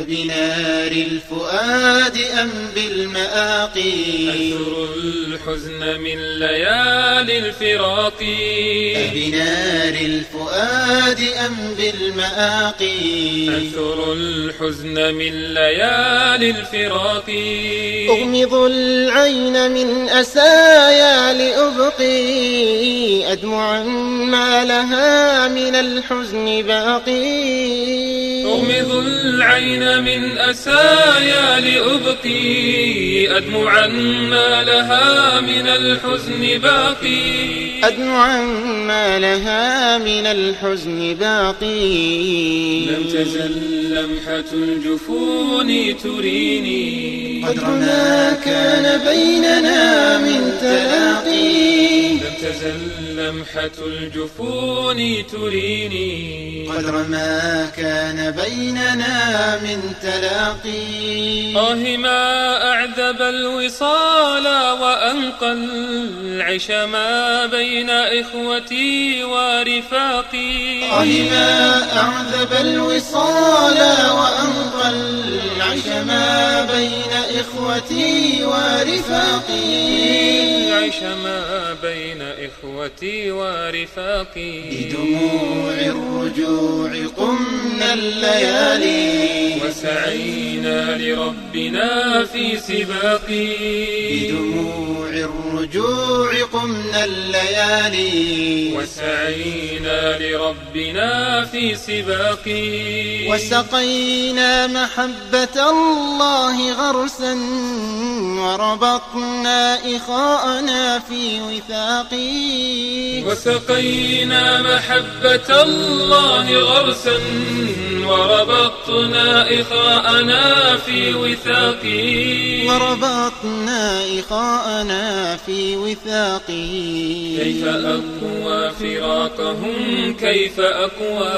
أبنار الفؤاد أم بالمآقي أنثر الحزن من ليالي الفراق أبنار الفؤاد أم بالمآقي أنثر الحزن من ليالي الفراق أغمض العين من أسايا لأبقي أدمعا ما لها من الحزن باقي أغمض العين من أسايا لأبقي أدمعا ما لها من الحزن باقي أدمعا ما لها من الحزن باقي لم تزل لمحة الجفون تريني قدر ما كان بيننا من تلاقي لم تزل لمحة الجفون تريني قدر ما كان بيننا من تلاقي ما أعذب الوصال وأنقى العيش ما بين إخوتي ورفاقي ما أعذب الوصال وأنقى العيش ما بين إخوتي ورفاقي العيش ما بين إخوتي ورفاقي بدموع الرجوع قمنا الليالي وسعينا لربنا في سباقي بدموع الرجوع قمنا الليالي وسعينا لربنا في سباقي وسقينا محبة الله غرسا وربطنا إخاءنا في وثاقي وسقينا محبة الله غرسا وربطنا إخاءنا في وثاقي وربطنا إخاءنا في وثاقي كيف أقوى فراقهم كيف أقوى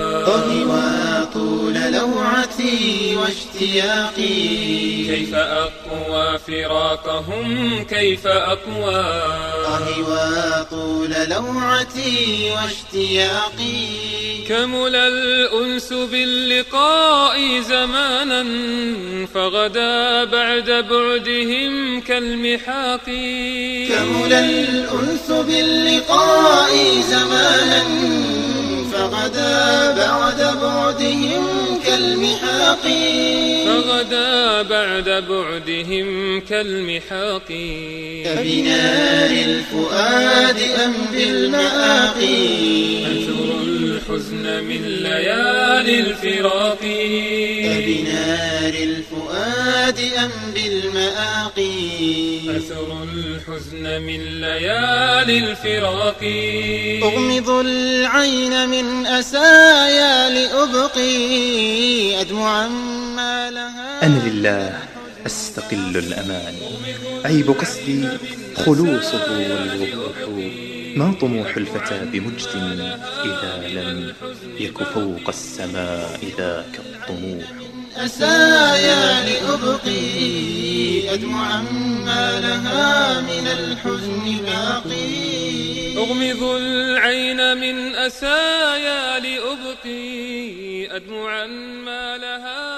وطول لوعتي واشتياقي كيف أقوى فراقهم كيف أقوى وطول لوعتي واشتياقي كمل الأنس باللقاء زمانا فغدا بعد بعدهم كالمحاق كمل الأنس باللقاء زمانا فغدا بعد بعدهم كالمحاق فغدا بعد بعدهم كالمحاق أبنار الفؤاد أم بالمآقي أنثر الحزن من ليالي الفراق أبنار الفؤاد أم بالمآقي أنثر الحزن من ليالي الفراق أغمض العين من أسايا لأبقي أدمعا ما لها أنا لله أستقل الأمان عيب قصدي خلوصه والوضوح ما طموح الفتى بمجد إذا لم يك فوق السماء ذاك الطموح أسايا لأبقي أدمعا ما لها من الحزن باقي أغمض العين من أسايا لأبقي أدمعا ما لها